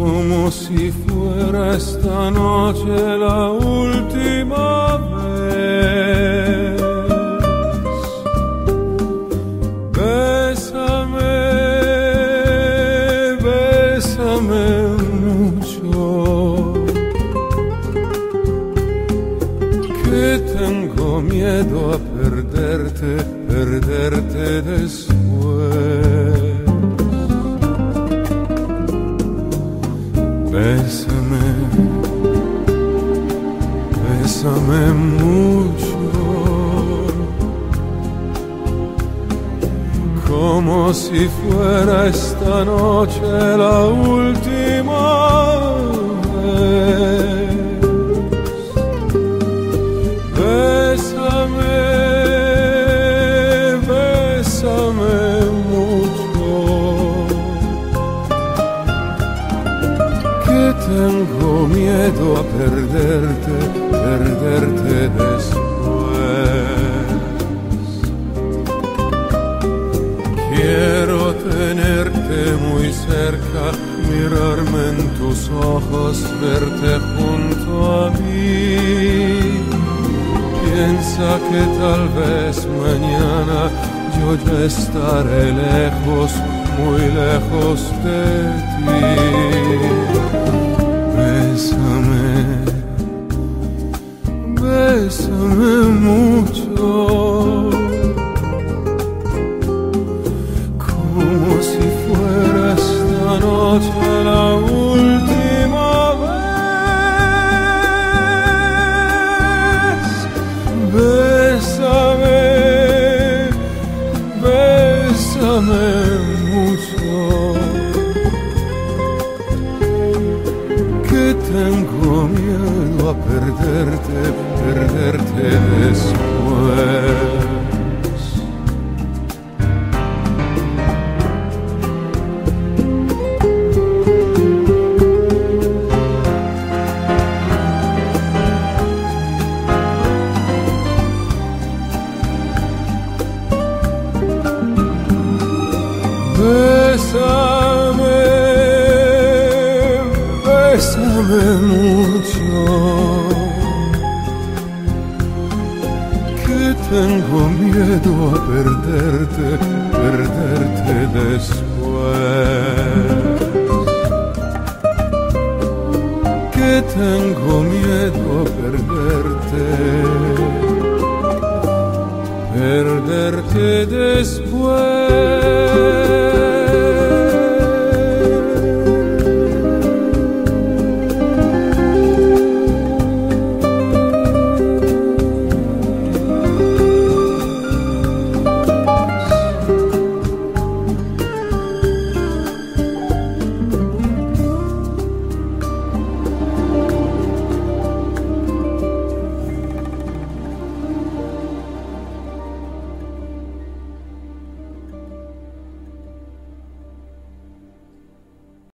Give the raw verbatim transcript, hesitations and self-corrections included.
como si fuera esta noche la última vez. Bésame, bésame mucho, que tengo miedo a perderte, perderte después. Bésame, bésame mucho, como si fuera esta noche la última vez. Bésame, bésame mucho, que tengo miedo a perderte, perderte después. Quiero tenerte muy cerca, mirarme en tus ojos, verte junto a mí. Piensa que tal vez mañana yo ya estaré lejos, muy lejos de ti. Bésame, bésame mucho, como si fuera esta noche la última vez. Bésame, bésame mucho, que tengo miedo a perderte, perderte después. Bésame, bésame mucho, que tengo miedo a perderte, perderte después. Que tengo miedo a perderte, perderte después.